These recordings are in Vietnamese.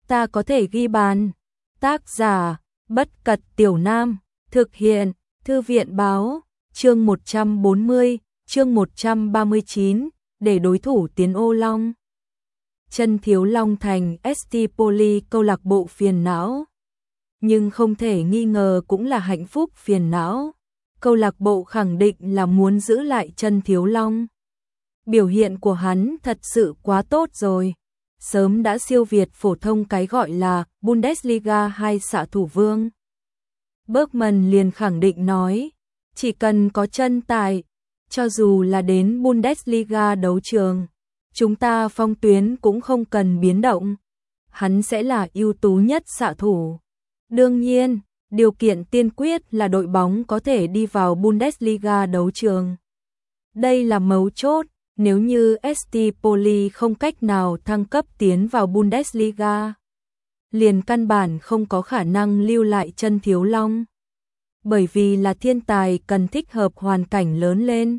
ta có thể ghi bàn. Tác giả, Bất Cật Tiểu Nam, thực hiện, Thư viện Báo, chương 140, chương 139, để đối thủ tiến ô long. Chân Thiếu Long thành ST Poly câu lạc bộ phiền não. Nhưng không thể nghi ngờ cũng là hạnh phúc phiền não. Câu lạc bộ khẳng định là muốn giữ lại Chân Thiếu Long. Biểu hiện của hắn thật sự quá tốt rồi. Sớm đã siêu việt phổ thông cái gọi là Bundesliga hay xạ thủ vương. Bergman liền khẳng định nói, chỉ cần có chân tài, cho dù là đến Bundesliga đấu trường, chúng ta phong tuyến cũng không cần biến động. Hắn sẽ là ưu tú nhất xạ thủ. Đương nhiên, điều kiện tiên quyết là đội bóng có thể đi vào Bundesliga đấu trường. Đây là mấu chốt, nếu như ST Poly không cách nào thăng cấp tiến vào Bundesliga, liền căn bản không có khả năng lưu lại Chân Thiếu Long. Bởi vì là thiên tài cần thích hợp hoàn cảnh lớn lên.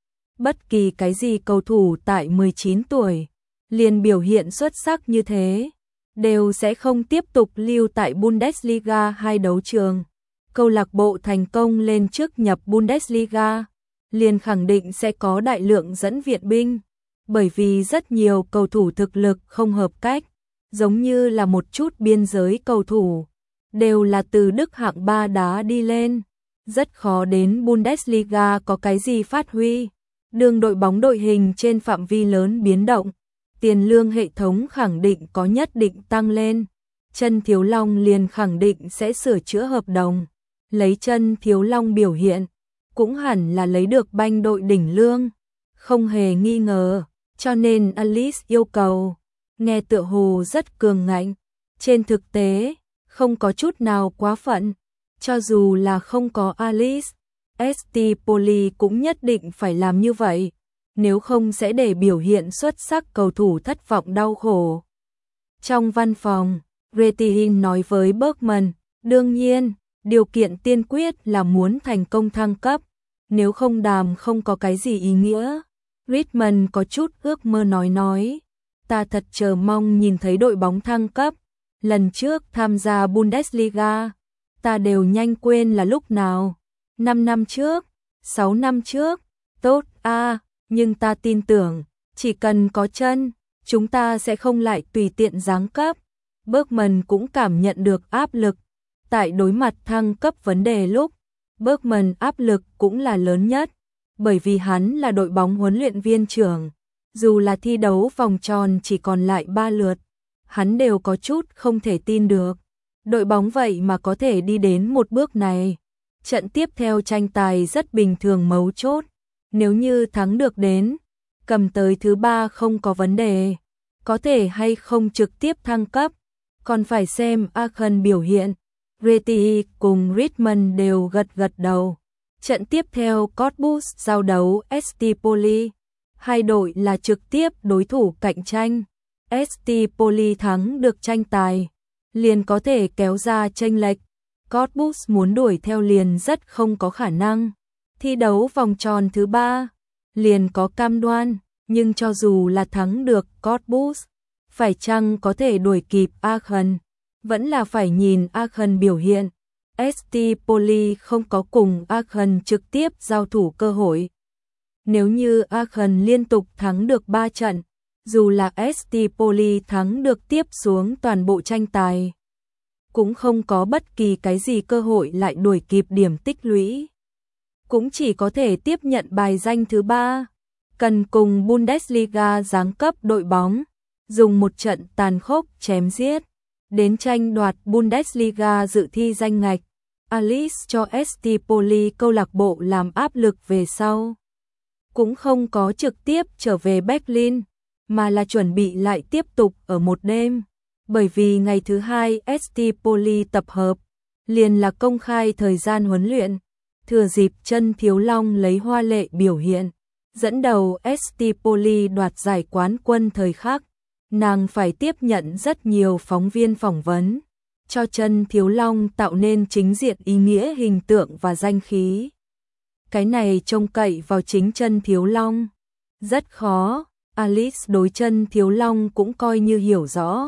Bất kỳ cái gì cầu thủ tại 19 tuổi, liền biểu hiện xuất sắc như thế, đều sẽ không tiếp tục lưu tại Bundesliga hay đấu trường. Câu lạc bộ thành công lên trước nhập Bundesliga, liền khẳng định sẽ có đại lượng dẫn viện binh, bởi vì rất nhiều cầu thủ thực lực không hợp cách, giống như là một chút biên giới cầu thủ, đều là từ Đức hạng 3 đá đi lên, rất khó đến Bundesliga có cái gì phát huy. Đường đội bóng đội hình trên phạm vi lớn biến động, tiền lương hệ thống khẳng định có nhất định tăng lên. Chân Thiếu Long liền khẳng định sẽ sửa chữa hợp đồng. Lấy Chân Thiếu Long biểu hiện, cũng hẳn là lấy được banh đội đỉnh lương, không hề nghi ngờ, cho nên Alice yêu cầu, nghe tựa hồ rất cường ngạnh, trên thực tế, không có chút nào quá phận, cho dù là không có Alice, ST Poly cũng nhất định phải làm như vậy, nếu không sẽ để biểu hiện xuất sắc cầu thủ thất vọng đau khổ. Trong văn phòng, Retihin nói với Bergman, đương nhiên, điều kiện tiên quyết là muốn thành công thăng cấp, nếu không đàm không có cái gì ý nghĩa. Riedman có chút ước mơ nói, ta thật chờ mong nhìn thấy đội bóng thăng cấp, lần trước tham gia Bundesliga, ta đều nhanh quên là lúc nào, 5 năm trước, 6 năm trước, tốt nhưng ta tin tưởng, chỉ cần có chân, chúng ta sẽ không lại tùy tiện giáng cấp. Bergman cũng cảm nhận được áp lực, tại đối mặt thăng cấp vấn đề lúc, Bergman áp lực cũng là lớn nhất, bởi vì hắn là đội bóng huấn luyện viên trưởng, dù là thi đấu vòng tròn chỉ còn lại 3 lượt, hắn đều có chút không thể tin được, đội bóng vậy mà có thể đi đến một bước này. Trận tiếp theo tranh tài rất bình thường mấu chốt, nếu như thắng được đến, cầm tới thứ 3 không có vấn đề, có thể hay không trực tiếp thăng cấp, còn phải xem Aachen biểu hiện. Reti cùng Riedman đều gật đầu. Trận tiếp theo Cottbus giao đấu ST Poly, hai đội là trực tiếp đối thủ cạnh tranh. ST Poly thắng được tranh tài, liền có thể kéo ra chênh lệch. Cottbus muốn đuổi theo liền rất không có khả năng. Thi đấu vòng tròn thứ 3, liền có cam đoan, nhưng cho dù là thắng được Cottbus, phải chăng có thể đuổi kịp Aachen, vẫn là phải nhìn Aachen biểu hiện. ST Poly không có cùng Aachen trực tiếp giao thủ cơ hội. Nếu như Aachen liên tục thắng được 3 trận, dù là ST Poly thắng được tiếp xuống toàn bộ tranh tài, cũng không có bất kỳ cái gì cơ hội lại đuổi kịp điểm tích lũy. Cũng chỉ có thể tiếp nhận bài danh thứ 3, cần cùng Bundesliga giáng cấp đội bóng, dùng một trận tàn khốc chém giết, đến tranh đoạt Bundesliga dự thi danh ngạch. Alice cho ST Poly câu lạc bộ làm áp lực về sau. Cũng không có trực tiếp trở về Berlin, mà là chuẩn bị lại tiếp tục ở một đêm. Bởi vì ngày thứ 2 ST Poly tập hợp, liền là công khai thời gian huấn luyện, thừa dịp Chân Thiếu Long lấy hoa lệ biểu hiện, dẫn đầu ST Poly đoạt giải quán quân thời khắc, nàng phải tiếp nhận rất nhiều phóng viên phỏng vấn, cho Chân Thiếu Long tạo nên chính diện ý nghĩa hình tượng và danh khí. Cái này trông cậy vào chính Chân Thiếu Long. Rất khó, Alice đối Chân Thiếu Long cũng coi như hiểu rõ.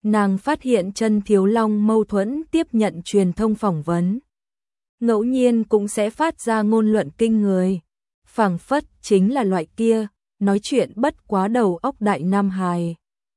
nàng phát hiện Chân Thiếu Long mâu thuẫn tiếp nhận truyền thông phỏng vấn. Ngẫu nhiên cũng sẽ phát ra ngôn luận kinh người. Phảng phất chính là loại kia, nói chuyện bất quá đầu óc đại nam hài.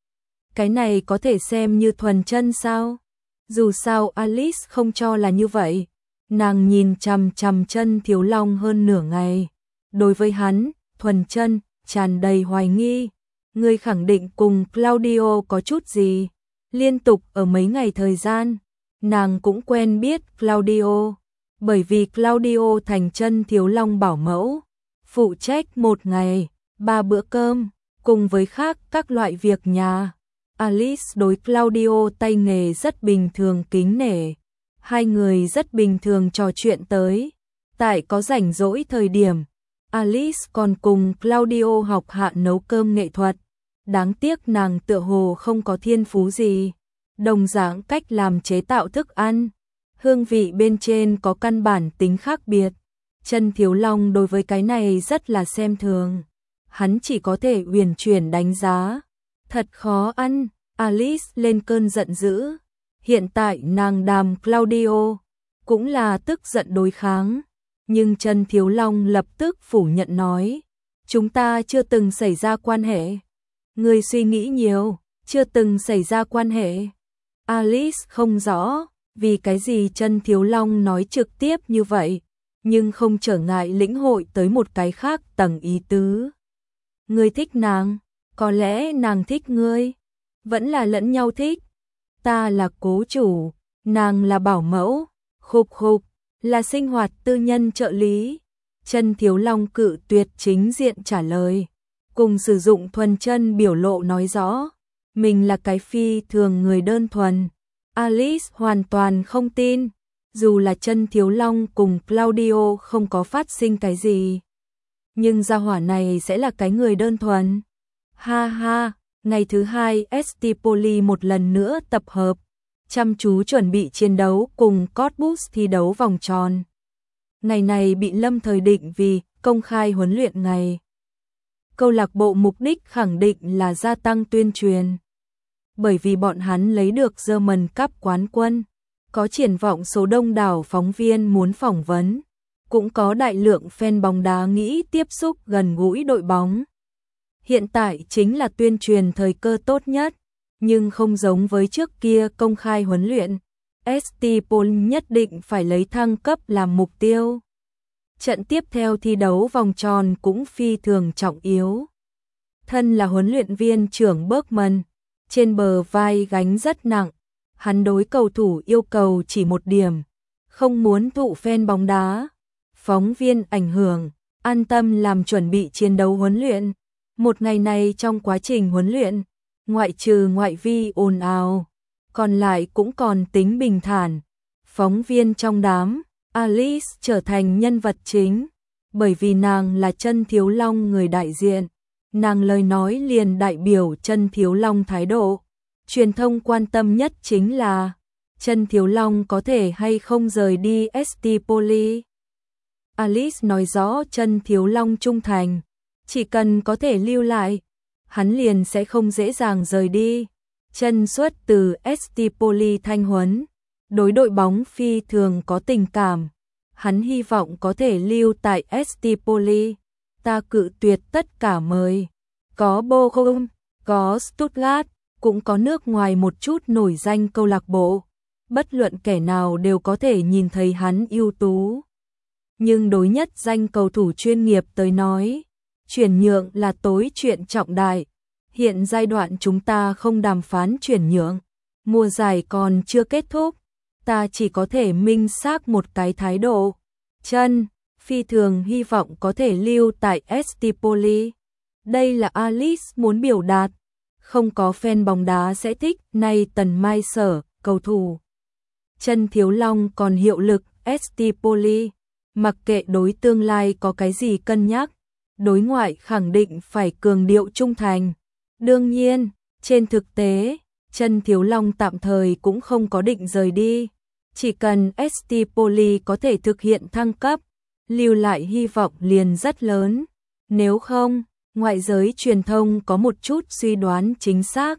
Cái này có thể xem như thuần chân sao? Dù sao Alice không cho là như vậy. Nàng nhìn chằm chằm Chân Thiếu Long hơn nửa ngày. Đối với hắn, thuần chân, tràn đầy hoài nghi. Người khẳng định cùng Claudio có chút gì? Liên tục ở mấy ngày thời gian, nàng cũng quen biết Claudio. Bởi vì Claudio thành Chân Thiếu Long bảo mẫu, phụ trách một ngày, 3 bữa cơm, cùng với khác các loại việc nhà. Alice đối Claudio tay nghề rất bình thường kính nể. Hai người rất bình thường trò chuyện tới. Tại có rảnh rỗi thời điểm, Alice còn cùng Claudio học hạ nấu cơm nghệ thuật. Đáng tiếc nàng tựa hồ không có thiên phú gì. Đồng dạng cách làm chế tạo thức ăn, hương vị bên trên có căn bản tính khác biệt. Chân Thiếu Long đối với cái này rất là xem thường. Hắn chỉ có thể uyển chuyển đánh giá. Thật khó ăn, Alice lên cơn giận dữ. Hiện tại nàng đàm Claudio, cũng là tức giận đối kháng. Nhưng Chân Thiếu Long lập tức phủ nhận nói. Chúng ta chưa từng xảy ra quan hệ. Người suy nghĩ nhiều, chưa từng xảy ra quan hệ. Alice không rõ, vì cái gì Chân Thiếu Long nói trực tiếp như vậy, nhưng không trở ngại lĩnh hội tới một cái khác tầng ý tứ. Ngươi thích nàng, có lẽ nàng thích ngươi, vẫn là lẫn nhau thích. Ta là cố chủ, nàng là bảo mẫu, khục khục, là sinh hoạt tư nhân trợ lý. Chân Thiếu Long cự tuyệt chính diện trả lời, cùng sử dụng thuần chân biểu lộ nói rõ, mình là cái phi thường người đơn thuần. Alice hoàn toàn không tin, dù là Chân Thiếu Long cùng Claudio không có phát sinh cái gì. Nhưng gia hỏa này sẽ là cái người đơn thuần. Ha ha, ngày thứ hai Stipoli một lần nữa tập hợp, chăm chú chuẩn bị chiến đấu cùng Cottbus thi đấu vòng tròn. Ngày này bị lâm thời định vì công khai huấn luyện ngày. Câu lạc bộ mục đích khẳng định là gia tăng tuyên truyền. Bởi vì bọn hắn lấy được German Cup quán quân, có triển vọng số đông đảo phóng viên muốn phỏng vấn, cũng có đại lượng fan bóng đá nghĩ tiếp xúc gần gũi đội bóng. Hiện tại chính là tuyên truyền thời cơ tốt nhất, nhưng không giống với trước kia công khai huấn luyện, Stipol nhất định phải lấy thăng cấp làm mục tiêu. Trận tiếp theo thi đấu vòng tròn cũng phi thường trọng yếu. Thân là huấn luyện viên trưởng Bergman, trên bờ vai gánh rất nặng, hắn đối cầu thủ yêu cầu chỉ một điểm, không muốn thụ fan bóng đá, phóng viên ảnh hưởng, an tâm làm chuẩn bị chiến đấu huấn luyện. Một ngày này trong quá trình huấn luyện, ngoại trừ ngoại vi ồn ào, còn lại cũng còn tính bình thản. Phóng viên trong đám, Alice trở thành nhân vật chính, bởi vì nàng là Chân Thiếu Long người đại diện. Nàng lời nói liền đại biểu Chân Thiếu Long thái độ. Truyền thông quan tâm nhất chính là Chân Thiếu Long có thể hay không rời đi Stipoli. Alice nói rõ Chân Thiếu Long trung thành, chỉ cần có thể lưu lại, hắn liền sẽ không dễ dàng rời đi. Chân xuất từ Stipoli thanh huấn, đối đội bóng phi thường có tình cảm, hắn hy vọng có thể lưu tại Stipoli. Ta cự tuyệt tất cả mời, có Bochum, có Stuttgart, cũng có nước ngoài một chút nổi danh câu lạc bộ, bất luận kẻ nào đều có thể nhìn thấy hắn ưu tú. Nhưng đối nhất danh cầu thủ chuyên nghiệp tới nói, chuyển nhượng là tối chuyện trọng đại. Hiện giai đoạn chúng ta không đàm phán chuyển nhượng, mùa giải còn chưa kết thúc, ta chỉ có thể minh xác một cái thái độ. Chân phi thường hy vọng có thể lưu tại Stipoli. Đây là Alice muốn biểu đạt. Không có fan bóng đá sẽ thích nay Tần Mai Sở, cầu thủ Chân Thiếu Long còn hiệu lực Stipoli. Mặc kệ đối tương lai có cái gì cân nhắc, đối ngoại khẳng định phải cường điệu trung thành. Đương nhiên, trên thực tế, Chân Thiếu Long tạm thời cũng không có định rời đi. Chỉ cần Stipoli có thể thực hiện thăng cấp, lưu lại hy vọng liền rất lớn. Nếu không, ngoại giới truyền thông có một chút suy đoán chính xác.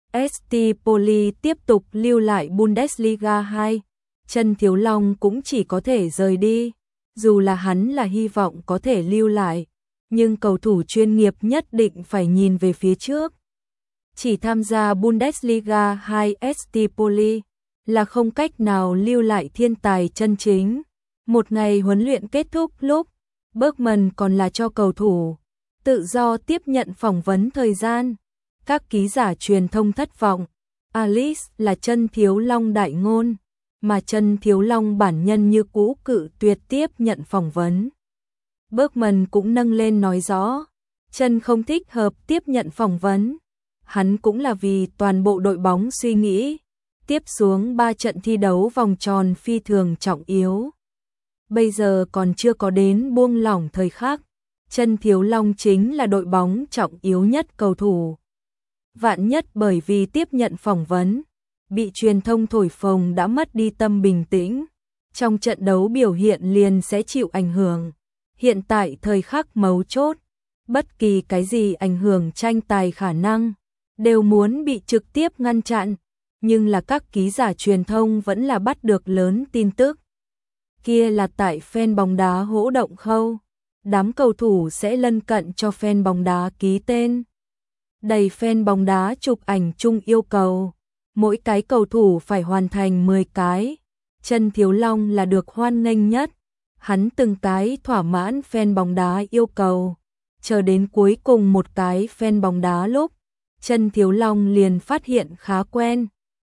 ST Poli tiếp tục lưu lại Bundesliga 2, Chân Thiếu Long cũng chỉ có thể rời đi. Dù là hắn là hy vọng có thể lưu lại, nhưng cầu thủ chuyên nghiệp nhất định phải nhìn về phía trước. Chỉ tham gia Bundesliga 2 ST Poli là không cách nào lưu lại thiên tài chân chính. Một ngày huấn luyện kết thúc lúc Bergman còn là cho cầu thủ tự do tiếp nhận phỏng vấn thời gian. Các ký giả truyền thông thất vọng. Alice là Chân Thiếu Long đại ngôn, mà Chân Thiếu Long bản nhân như cũ cự tuyệt tiếp nhận phỏng vấn. Bergman cũng nâng lên nói rõ, Chân không thích hợp tiếp nhận phỏng vấn. Hắn cũng là vì toàn bộ đội bóng suy nghĩ. Tiếp xuống 3 trận thi đấu vòng tròn phi thường trọng yếu. Bây giờ còn chưa có đến buông lỏng thời khắc. Chân Thiếu Long chính là đội bóng trọng yếu nhất cầu thủ. Vạn nhất bởi vì tiếp nhận phỏng vấn, bị truyền thông thổi phồng đã mất đi tâm bình tĩnh. Trong trận đấu biểu hiện liền sẽ chịu ảnh hưởng. Hiện tại thời khắc mấu chốt, bất kỳ cái gì ảnh hưởng tranh tài khả năng, đều muốn bị trực tiếp ngăn chặn. Nhưng là các ký giả truyền thông vẫn là bắt được lớn tin tức. Kia là tại fan bóng đá hỗ động khâu. Đám cầu thủ sẽ lân cận cho fan bóng đá ký tên. Đầy fan bóng đá chụp ảnh chung yêu cầu. Mỗi cái cầu thủ phải hoàn thành 10 cái. Chân Thiếu Long là được hoan nghênh nhất. Hắn từng cái thỏa mãn fan bóng đá yêu cầu. Chờ đến cuối cùng một cái fan bóng đá lúc, Chân Thiếu Long liền phát hiện khá quen.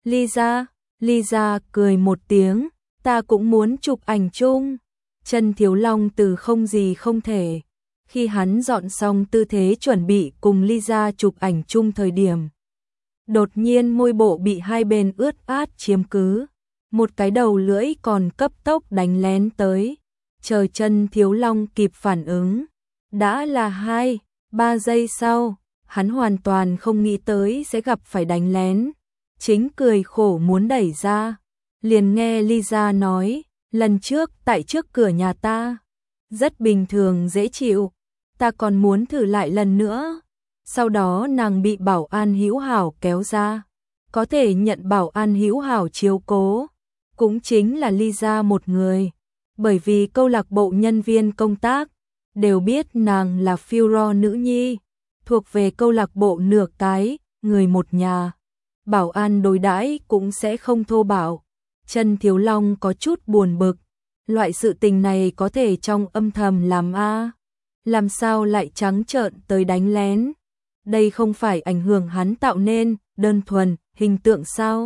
Lisa cười một tiếng, ta cũng muốn chụp ảnh chung. Chân Thiếu Long từ không gì không thể. Khi hắn dọn xong tư thế chuẩn bị cùng Lisa chụp ảnh chung thời điểm, đột nhiên môi bộ bị hai bên ướt át chiếm cứ. Một cái đầu lưỡi còn cấp tốc đánh lén tới. Chờ Chân Thiếu Long kịp phản ứng, đã là 2-3 giây sau, hắn hoàn toàn không nghĩ tới sẽ gặp phải đánh lén. Chính cười khổ muốn đẩy ra, liền nghe Lisa nói, lần trước tại trước cửa nhà ta, rất bình thường dễ chịu, ta còn muốn thử lại lần nữa. Sau đó nàng bị bảo an hữu hảo kéo ra, có thể nhận bảo an hữu hảo chiếu cố, cũng chính là Lisa một người, bởi vì câu lạc bộ nhân viên công tác đều biết nàng là Führer nữ nhi, thuộc về câu lạc bộ nửa cái, người một nhà. Bảo an đối đãi cũng sẽ không thô bạo. Chân Thiếu Long có chút buồn bực, loại sự tình này có thể trong âm thầm làm làm sao lại trắng trợn tới đánh lén. Đây không phải ảnh hưởng hắn tạo nên, đơn thuần, hình tượng sao.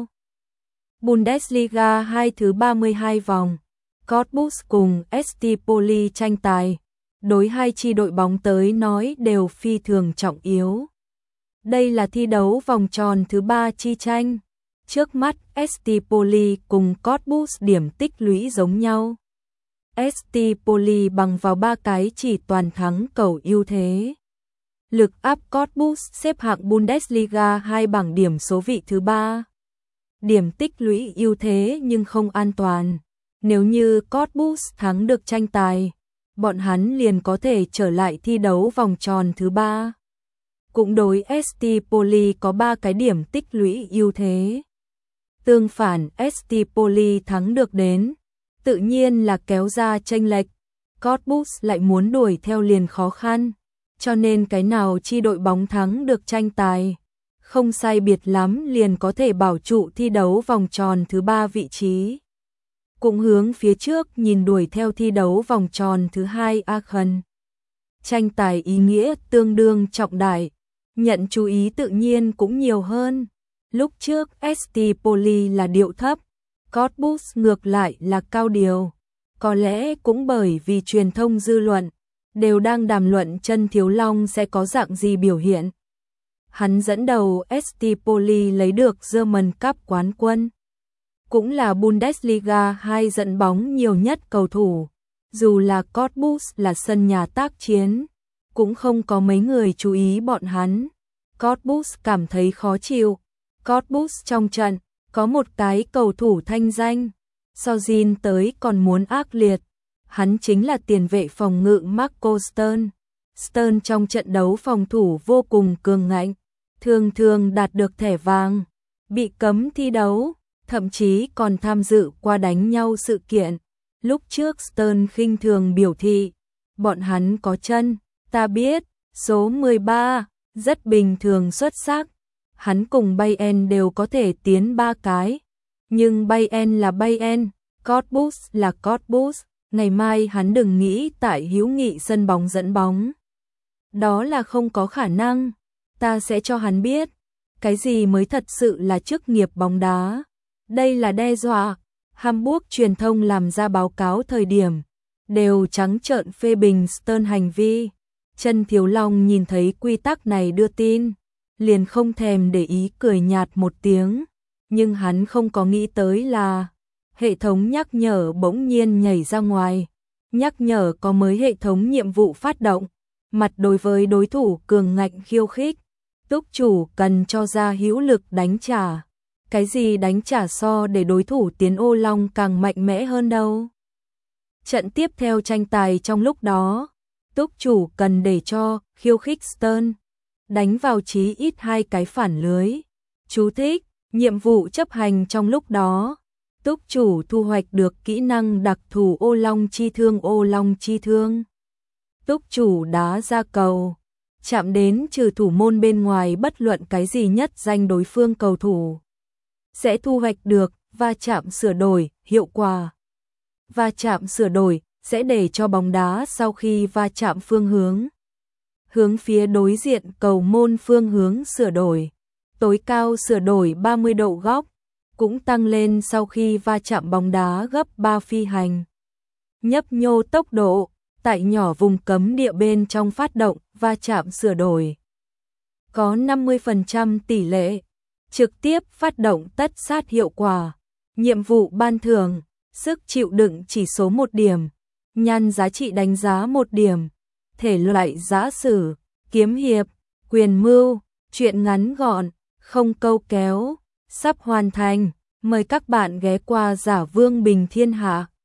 Bundesliga 2 thứ 32 vòng, Cottbus cùng ST Poli tranh tài, đối hai chi đội bóng tới nói đều phi thường trọng yếu. Đây là thi đấu vòng tròn thứ 3 chi tranh. Trước mắt ST Poli cùng Cottbus điểm tích lũy giống nhau. ST Poli bằng vào 3 cái chỉ toàn thắng cầu ưu thế. Lực áp Cottbus xếp hạng Bundesliga 2 bảng điểm số vị thứ 3. Điểm tích lũy ưu thế nhưng không an toàn. Nếu như Cottbus thắng được tranh tài, bọn hắn liền có thể trở lại thi đấu vòng tròn thứ 3. Cũng đối ST Poli có 3 cái điểm tích lũy ưu thế. Tương phản ST Poli thắng được đến, tự nhiên là kéo ra chênh lệch. Cottbus lại muốn đuổi theo liền khó khăn, cho nên cái nào chi đội bóng thắng được tranh tài, không sai biệt lắm liền có thể bảo trụ thi đấu vòng tròn thứ 3 vị trí. Cũng hướng phía trước nhìn đuổi theo thi đấu vòng tròn thứ 2 Aachen. Tranh tài ý nghĩa tương đương trọng đại, nhận chú ý tự nhiên cũng nhiều hơn. Lúc trước ST Poli là điệu thấp, Cottbus ngược lại là cao điều. Có lẽ cũng bởi vì truyền thông dư luận đều đang đàm luận Chân Thiếu Long sẽ có dạng gì biểu hiện. Hắn dẫn đầu ST Poli lấy được German Cup quán quân, cũng là Bundesliga 2 dẫn bóng nhiều nhất cầu thủ. Dù là Cottbus là sân nhà tác chiến, cũng không có mấy người chú ý bọn hắn. Cottbus cảm thấy khó chịu. Cottbus trong trận có một cái cầu thủ thanh danh, so Jin tới còn muốn ác liệt. Hắn chính là tiền vệ phòng ngự Marco Stern. Stern trong trận đấu phòng thủ vô cùng cường ngạnh, thường thường đạt được thẻ vàng, bị cấm thi đấu, thậm chí còn tham dự qua đánh nhau sự kiện. Lúc trước Stern khinh thường biểu thị, bọn hắn có chân, ta biết, số 13, rất bình thường xuất sắc. Hắn cùng Bayern đều có thể tiến 3 cái, nhưng Bayern là Bayern, Cottbus là Cottbus, ngày mai hắn đừng nghĩ tại hữu nghị sân bóng dẫn bóng. Đó là không có khả năng, ta sẽ cho hắn biết, cái gì mới thật sự là chức nghiệp bóng đá. Đây là đe dọa. Hamburg truyền thông làm ra báo cáo thời điểm, đều trắng trợn phê bình Stern hành vi. Trần Thiếu Long nhìn thấy quy tắc này đưa tin, liền không thèm để ý cười nhạt một tiếng, nhưng hắn không có nghĩ tới là hệ thống nhắc nhở bỗng nhiên nhảy ra ngoài, nhắc nhở có mới hệ thống nhiệm vụ phát động, mặt đối với đối thủ cường ngạnh khiêu khích, túc chủ cần cho ra hữu lực đánh trả. Cái gì đánh trả so để đối thủ tiến ô long càng mạnh mẽ hơn đâu. Trận tiếp theo tranh tài trong lúc đó, túc chủ cần để cho khiêu khích Stern đánh vào chí ít 2 cái phản lưới. Chú thích, nhiệm vụ chấp hành trong lúc đó, túc chủ thu hoạch được kỹ năng đặc thù ô long chi thương. Ô long chi thương, túc chủ đá ra cầu, chạm đến trừ thủ môn bên ngoài bất luận cái gì nhất danh đối phương cầu thủ, sẽ thu hoạch được va chạm sửa đổi hiệu quả. Va chạm sửa đổi sẽ để cho bóng đá sau khi va chạm phương hướng phía đối diện cầu môn phương hướng sửa đổi, tối cao sửa đổi 30 độ góc, cũng tăng lên sau khi va chạm bóng đá gấp 3 phi hành. Nhấp nhô tốc độ, tại nhỏ vùng cấm địa bên trong phát động va chạm sửa đổi. Có 50% tỷ lệ trực tiếp phát động tất sát hiệu quả. Nhiệm vụ ban thưởng, sức chịu đựng chỉ số 1 điểm, nhan giá trị đánh giá 1 điểm, thể loại giã sử, kiếm hiệp, quyền mưu, truyện ngắn gọn, không câu kéo, sắp hoàn thành. Mời các bạn ghé qua Giả Vương Bình Thiên Hạ.